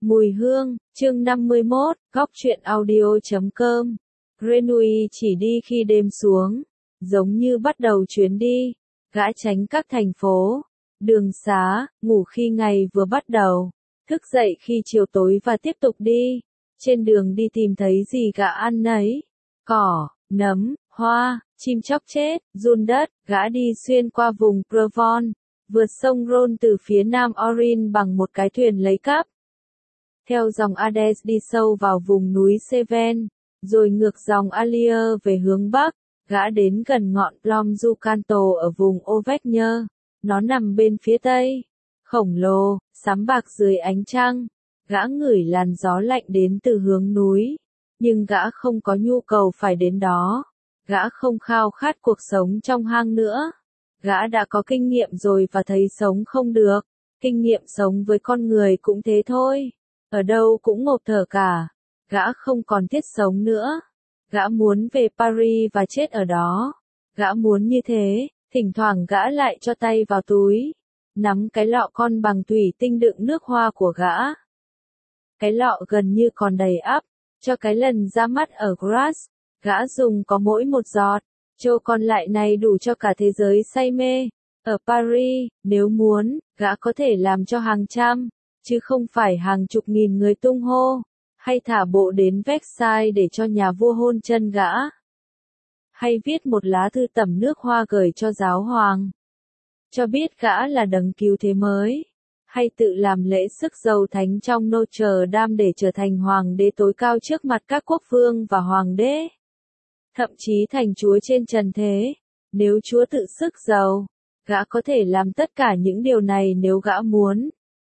Mùi hương, chương 51, góc truyện audio.com. Grenouille chỉ đi khi đêm xuống, giống như bắt đầu chuyến đi, gã tránh các thành phố, đường xá, ngủ khi ngày vừa bắt đầu, thức dậy khi chiều tối và tiếp tục đi. Trên đường đi tìm thấy gì gã ăn nấy, cỏ, nấm, hoa, chim chóc chết, giun đất, gã đi xuyên qua vùng Provence, vượt sông Rhône từ phía nam Orine bằng một cái thuyền lấy cắp. Theo dòng Ardèche đi sâu vào vùng núi Cévennes, rồi ngược dòng Allier về hướng bắc, gã đến gần ngọn Plom du Canto ở vùng Auvergne. Nó nằm bên phía tây, khổng lồ, sám bạc dưới ánh trăng. Gã ngửi làn gió lạnh đến từ hướng núi, nhưng gã không có nhu cầu phải đến đó. Gã không khao khát cuộc sống trong hang nữa. Gã đã có kinh nghiệm rồi và thấy sống không được. Kinh nghiệm sống với con người cũng thế thôi. Ở đâu cũng ngộp thở cả. Gã không còn thiết sống nữa. Gã muốn về Paris và chết ở đó. Gã muốn như thế, thỉnh thoảng gã lại cho tay vào túi, nắm cái lọ con bằng thủy tinh đựng nước hoa của gã. Cái lọ gần như còn đầy ắp, cho cái lần ra mắt ở Grasse, gã dùng có mỗi một giọt, cho còn lại này đủ cho cả thế giới say mê. Ở Paris, nếu muốn, gã có thể làm cho hàng trăm, chứ không phải hàng chục nghìn người tung hô, hay thả bộ đến Versailles để cho nhà vua hôn chân gã, hay viết một lá thư tẩm nước hoa gửi cho giáo hoàng, cho biết gã là đấng cứu thế mới, hay tự làm lễ sức dầu thánh trong Notre Dame để trở thành hoàng đế tối cao trước mặt các quốc vương và hoàng đế, thậm chí thành chúa trên trần thế. Nếu chúa tự sức dầu, gã có thể làm tất cả những điều này nếu gã muốn.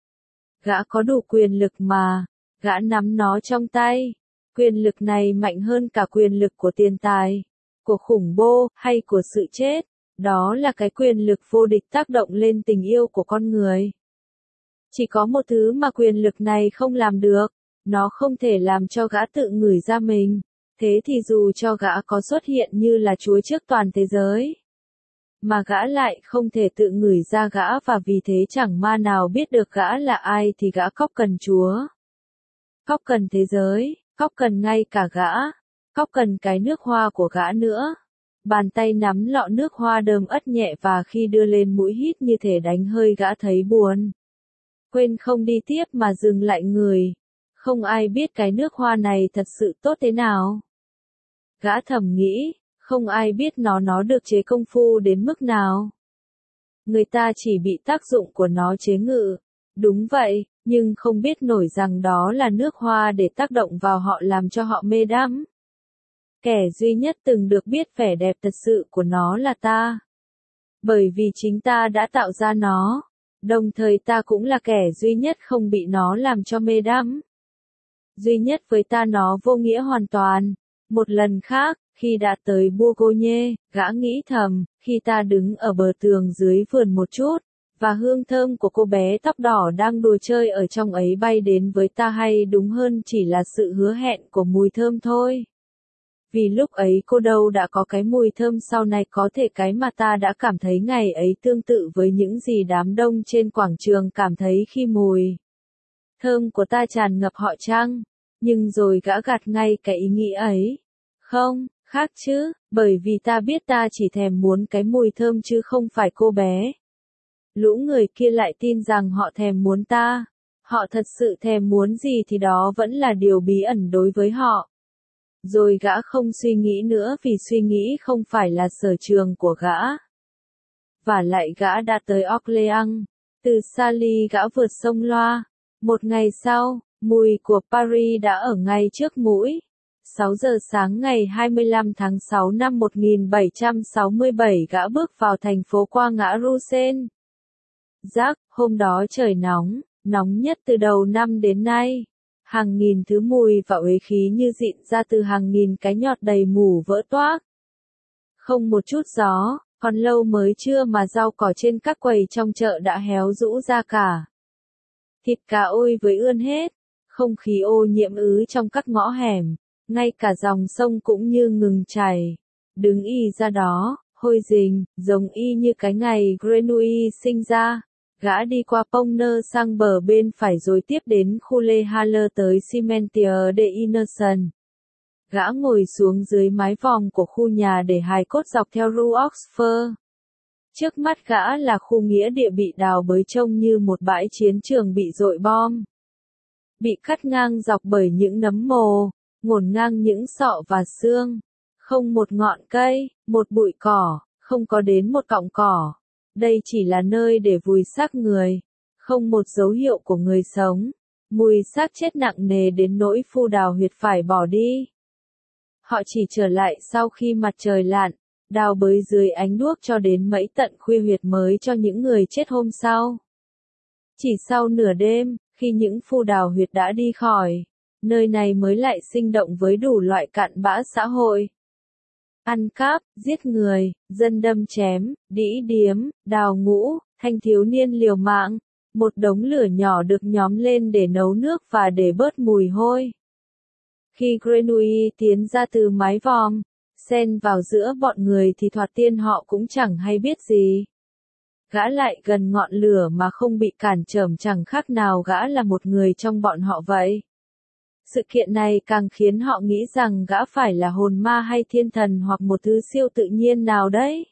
Gã có đủ quyền lực mà, gã nắm nó trong tay. Quyền lực này mạnh hơn cả quyền lực của tiền tài, của khủng bố, hay của sự chết. Đó là cái quyền lực vô địch tác động lên tình yêu của con người. Chỉ có một thứ mà quyền lực này không làm được, nó không thể làm cho gã tự ngửi ra mình. Thế thì dù cho gã có xuất hiện như là chúa trước toàn thế giới, mà gã lại không thể tự ngửi ra gã, và vì thế chẳng ma nào biết được gã là ai, thì gã khóc cần chúa. Khóc cần thế giới, khóc cần ngay cả gã, khóc cần cái nước hoa của gã nữa. Bàn tay nắm lọ nước hoa đơm ớt nhẹ và khi đưa lên mũi hít như thể đánh hơi, gã thấy buồn. Quên không đi tiếp mà dừng lại người. Không ai biết cái nước hoa này thật sự tốt thế nào. Gã thầm nghĩ, không ai biết nó được chế công phu đến mức nào. Người ta chỉ bị tác dụng của nó chế ngự. Đúng vậy, nhưng không biết nổi rằng đó là nước hoa để tác động vào họ, làm cho họ mê đắm. Kẻ duy nhất từng được biết vẻ đẹp thật sự của nó là ta. Bởi vì chính ta đã tạo ra nó. Đồng thời ta cũng là kẻ duy nhất không bị nó làm cho mê đắm. Duy nhất với ta nó vô nghĩa hoàn toàn. Một lần khác, khi đã tới Bourgogne, gã nghĩ thầm, khi ta đứng ở bờ tường dưới vườn một chút, và hương thơm của cô bé tóc đỏ đang đùa chơi ở trong ấy bay đến với ta, hay đúng hơn chỉ là sự hứa hẹn của mùi thơm thôi. Vì lúc ấy cô đâu đã có cái mùi thơm sau này, có thể cái mà ta đã cảm thấy ngày ấy tương tự với những gì đám đông trên quảng trường cảm thấy khi mùi thơm của ta tràn ngập họ chăng? Nhưng rồi gã gạt ngay cái ý nghĩ ấy. Không, khác chứ, bởi vì ta biết ta chỉ thèm muốn cái mùi thơm chứ không phải cô bé. Lũ người kia lại tin rằng họ thèm muốn ta. Họ thật sự thèm muốn gì thì đó vẫn là điều bí ẩn đối với họ. Rồi gã không suy nghĩ nữa, vì suy nghĩ không phải là sở trường của gã. Và lại gã đã tới Orléans. Từ Sally gã vượt sông Loire. Một ngày sau, mùi của Paris đã ở ngay trước mũi. 6 giờ sáng ngày 25 tháng 6 năm 1767 gã bước vào thành phố qua ngã Rue Seine. Hôm đó trời nóng, nóng nhất từ đầu năm đến nay. Hàng nghìn thứ mùi và uế khí như dịn ra từ hàng nghìn cái nhọt đầy mủ vỡ toác. Không một chút gió, còn lâu mới trưa mà rau cỏ trên các quầy trong chợ đã héo rũ ra cả. Thịt cá ôi với ươn hết, không khí ô nhiễm trong các ngõ hẻm, ngay cả dòng sông cũng như ngừng chảy. Đứng y ra đó, hôi rình, giống y như cái ngày Grenouille sinh ra. Gã đi qua Pongner sang bờ bên phải rồi tiếp đến khu Le Haller tới Cimetière de Innocents. Gã ngồi xuống dưới mái vòm của khu nhà để hài cốt dọc theo Rue Oxford. Trước mắt gã là khu nghĩa địa bị đào bới trông như một bãi chiến trường bị dội bom. Bị cắt ngang dọc bởi những nấm mồ, ngổn ngang những sọ và xương. Không một ngọn cây, một bụi cỏ, không có đến một cọng cỏ. Đây chỉ là nơi để vùi xác người. Không một dấu hiệu của người sống. Mùi xác chết nặng nề đến nỗi phu đào huyệt phải bỏ đi. Họ chỉ trở lại sau khi mặt trời lặn, đào bới dưới ánh đuốc cho đến mãi tận khuya huyệt mới cho những người chết hôm sau. Chỉ sau nửa đêm, khi những phu đào huyệt đã đi khỏi, nơi này mới lại sinh động với đủ loại cặn bã xã hội. Ăn cắp, giết người, dân đâm chém, đĩ điếm, đào ngũ, thanh thiếu niên liều mạng, một đống lửa nhỏ được nhóm lên để nấu nước và để bớt mùi hôi. Khi Grenouille tiến ra từ mái vòm, xen vào giữa bọn người thì thoạt tiên họ cũng chẳng hay biết gì. Gã lại gần ngọn lửa mà không bị cản trở chẳng khác nào gã là một người trong bọn họ vậy. Sự kiện này càng khiến họ nghĩ rằng gã phải là hồn ma hay thiên thần hoặc một thứ siêu tự nhiên nào đấy.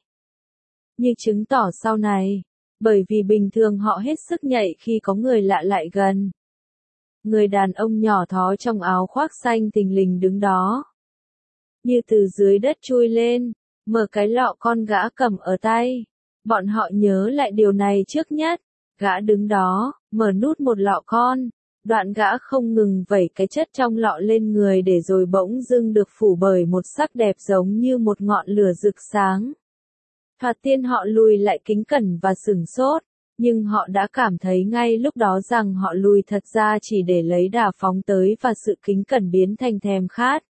Như chứng tỏ sau này, bởi vì bình thường họ hết sức nhạy khi có người lạ lại gần. Người đàn ông nhỏ thó trong áo khoác xanh thình lình đứng đó. Như từ dưới đất chui lên, mở cái lọ con gã cầm ở tay. Bọn họ nhớ lại điều này trước nhất. Gã đứng đó, mở nút một lọ con. Đoạn gã không ngừng vẩy cái chất trong lọ lên người để rồi bỗng dưng được phủ bởi một sắc đẹp giống như một ngọn lửa rực sáng. Thoạt tiên họ lùi lại kính cẩn và sửng sốt, nhưng họ đã cảm thấy ngay lúc đó rằng họ lùi thật ra chỉ để lấy đà phóng tới và sự kính cẩn biến thành thèm khát.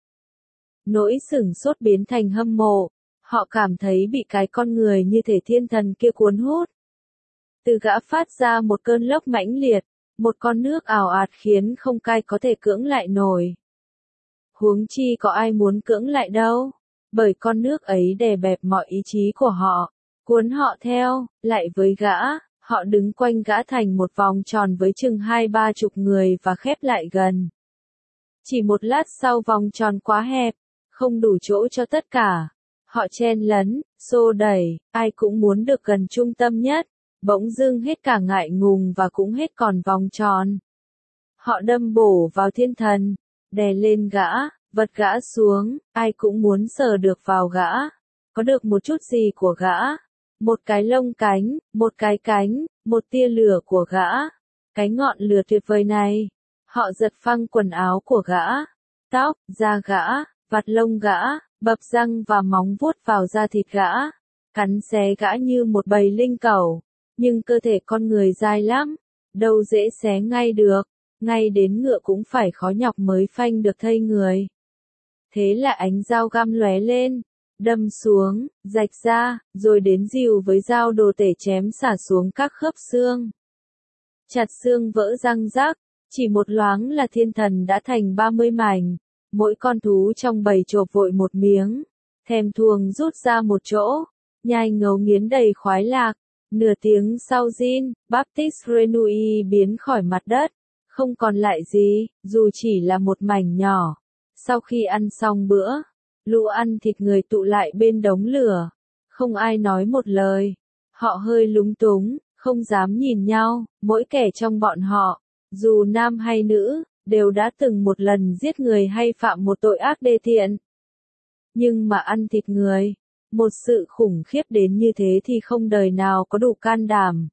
Nỗi sửng sốt biến thành hâm mộ, họ cảm thấy bị cái con người như thể thiên thần kia cuốn hút. Từ gã phát ra một cơn lốc mãnh liệt, một con nước ào ạt khiến không ai có thể cưỡng lại nổi. Huống chi có ai muốn cưỡng lại đâu, bởi con nước ấy đè bẹp mọi ý chí của họ, cuốn họ theo, lại với gã, họ đứng quanh gã thành một vòng tròn với chừng 20-30 người và khép lại gần. Chỉ một lát sau vòng tròn quá hẹp, không đủ chỗ cho tất cả. Họ chen lấn, xô đẩy, ai cũng muốn được gần trung tâm nhất. Bỗng dưng hết cả ngại ngùng và cũng hết còn vòng tròn. Họ đâm bổ vào thiên thần, đè lên gã, vật gã xuống, ai cũng muốn sờ được vào gã, có được một chút gì của gã, một cái lông cánh, một cái cánh, một tia lửa của gã, cái ngọn lửa tuyệt vời này. Họ giật phăng quần áo của gã, tóc, da gã, vạt lông gã, bập răng và móng vuốt vào da thịt gã, cắn xé gã như một bầy linh cẩu. Nhưng cơ thể con người dai lắm, đâu dễ xé ngay được, ngay đến ngựa cũng phải khó nhọc mới phanh được thây người. Thế là ánh dao găm lóe lên, đâm xuống, rạch ra, rồi đến dìu với dao đồ tể chém xả xuống các khớp xương. Chặt xương vỡ răng rắc, chỉ một loáng là thiên thần đã thành 30 mảnh, mỗi con thú trong bầy chộp vội một miếng, thèm thuồng rút ra một chỗ, nhai ngấu nghiến đầy khoái lạc. Nửa tiếng sau Jean-Baptiste Grenouille biến khỏi mặt đất, không còn lại gì, dù chỉ là một mảnh nhỏ. Sau khi ăn xong bữa, lũ ăn thịt người tụ lại bên đống lửa. Không ai nói một lời. Họ hơi lúng túng, không dám nhìn nhau, mỗi kẻ trong bọn họ, dù nam hay nữ, đều đã từng một lần giết người hay phạm một tội ác đê tiện. Nhưng mà ăn thịt người, một sự khủng khiếp đến như thế thì không đời nào có đủ can đảm.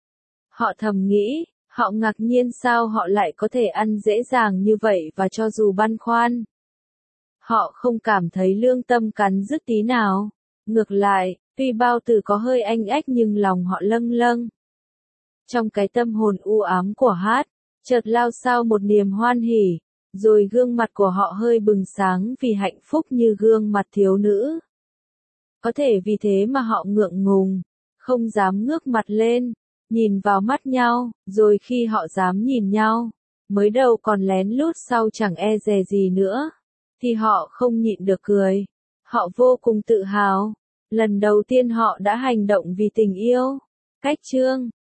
Họ thầm nghĩ, họ ngạc nhiên sao họ lại có thể ăn dễ dàng như vậy và cho dù băn khoăn. Họ không cảm thấy lương tâm cắn rứt tí nào. Ngược lại, tuy bao tử có hơi anh ách nhưng lòng họ lâng lâng. Trong cái tâm hồn u ám của Hát, chợt lao sao một niềm hoan hỉ, rồi gương mặt của họ hơi bừng sáng vì hạnh phúc như gương mặt thiếu nữ. Có thể vì thế mà họ ngượng ngùng, không dám ngước mặt lên, nhìn vào mắt nhau, rồi khi họ dám nhìn nhau, mới đầu còn lén lút sau chẳng e dè gì nữa, thì họ không nhịn được cười. Họ vô cùng tự hào, lần đầu tiên họ đã hành động vì tình yêu. Cách chương